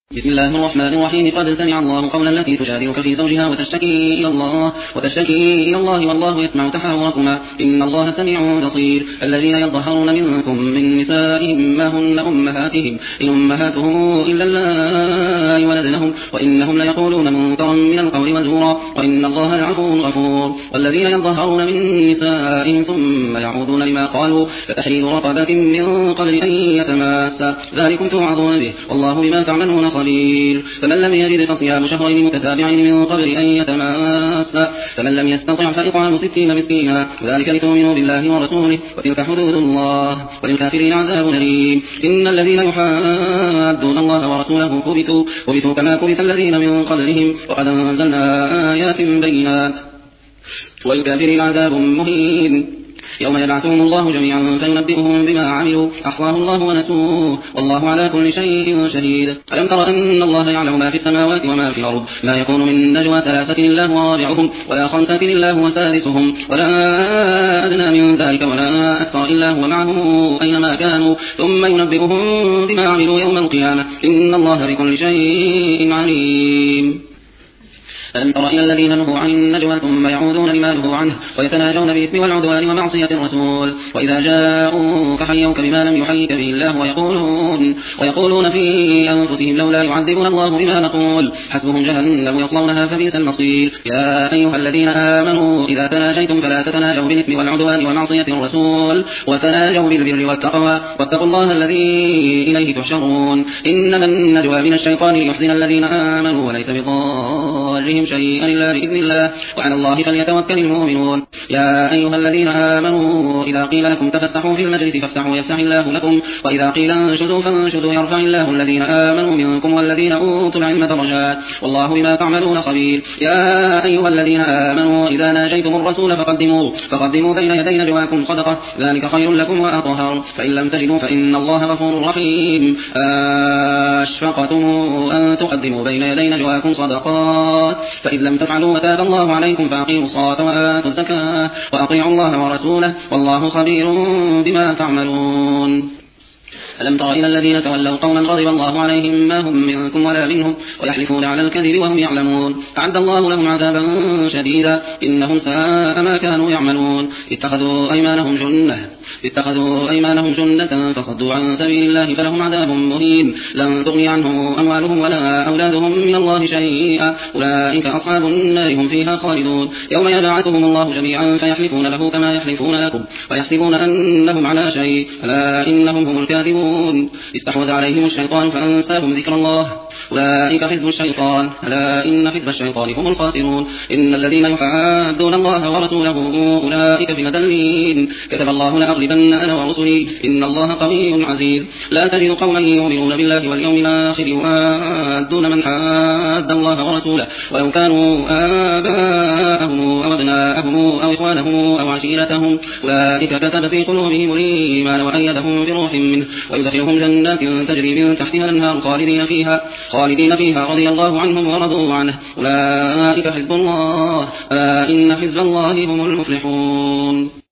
بسم الله الرحمن الرحيم. قد سمع الله قول التي تجادلك في زوجها وتشتكي إلى الله والله يسمع تحاوركما إن الله سميع بصير. الذين يظهرون منكم من نسائهم ما هن أمهاتهم إن أمهاتهم إلا اللائي ولدنهم وإنهم ليقولون منكرا من القول وزورا وإن الله لعفو غفور. والذين يظهرون من نسائهم ثم يعودون لما قالوا فتحرير رقبة من قبل أن يتماسا ذلكم توعظون به والله بما تعملون خبير. فمن لم يجد فصيام شهرين متتابعين من قبل أن يتماسا فمن لم يستطع فإطعام 60 مسكينا ذلك لتؤمنوا بالله ورسوله وتلك حدود الله وللكافرين عذاب أليم. إن الذين يحادون الله ورسوله كبتوا كما كبت الذين من قبلهم وقد أنزلنا آيات بينات وللكافرين عذاب مهين. يوم يبعثهم الله جميعا فينبئهم بما عملوا أحصاه الله ونسوه والله على كل شيء شهيد. ألم تر أن الله يعلم ما في السماوات وما في الأرض ما يكون من نجوى 3 إلا هو رابعهم ولا 5 إلا هو سادسهم ولا أدنى من ذلك ولا أكثر إلا هو معهم أينما كانوا ثم ينبئهم بما عملوا يوم القيامة إن الله بكل شيء عليم. ألم تر إلى الذين نهوا عن النجوى ثم يعودون لما نهوا عنه ويتناجون بالإثم والعدوان ومعصية الرسول وإذا جاءوك حيوك بما لم يحيك به الله ويقولون في أنفسهم لولا يعذبنا الله بما نقول حسبهم جهنم يصلونها فبئس المصير. يا أيها الذين آمنوا إذا تناجيتم فلا تتناجوا بالإثم والعدوان ومعصية الرسول وتناجوا بالبر والتقوى واتقوا الله الذي إليه تحشرون. إنما النجوى من الشيطان ليحزن الذين آمنوا وليس بضارهم شيئا إلا بإذن الله وعلى الله فليتوكل المؤمنون. يا أيها الذين آمنوا إذا قيل لكم تفسحوا في المجلس فافسحوا يفسح الله لكم وإذا قيل انشزوا فانشزوا يرفع الله الذين آمنوا منكم والذين أوتوا العلم درجات والله بما تعملون خبير. يا أيها الذين آمنوا إذا ناجيتم الرسول فقدموا بين يدي نجواكم صدقة ذلك خير لكم وأطهر فإن لم تجدوا فإن الله غفور رحيم. أشفقتم أن تقدموا بين يدي نجواكم صدقات فإذ لم تفعلوا وتاب الله عليكم فأقيموا الصلاة وآتوا الزكاة وأطيعوا الله ورسوله والله خبير بما تعملون. ألم تر إلى الذين تولوا قوما غضب الله عليهم ما هم منكم ولا منهم ويحلفون على الكذب وهم يعلمون أعد الله لهم عذابا شديدا إنهم ساء ما كانوا يعملون. اتخذوا أيمانهم جنة فصدوا عن سبيل الله فلهم عذاب مهين لن تغني عنهم أموالهم ولا أولادهم من الله شيئا أولئك أصحاب النار هم فيها خالدون. يوم يبعثهم الله جميعا فيحلفون له كما يحلفون لكم ويحسبون أنهم على شيء ألا إنهم هم الكاذبون. استحوذ عليهم الشيطان فأنساهم ذكر الله أولئك حزب الشيطان ألا إن حزب الشيطان هم الخاسرون. إن الذين يحادون الله ورسوله أولئك في الأذلين كتب الله لأغلبن أنا ورسلي إن الله قوي عزيز. لا تجد قوما يؤمنون بالله واليوم الآخر يوادون من حاد الله ورسوله ولو كانوا آباءهم أو أبناءهم أو إخوانهم أو عشيرتهم أولئك كتب في قلوبهم الإيمان وأيدهم بروح منه ويدخلهم جنات تجري من تحتها الأنهار خالدين فيها رضي الله عنهم ورضوا عنه أولئك حزب الله ألا إن حزب الله هم المفلحون.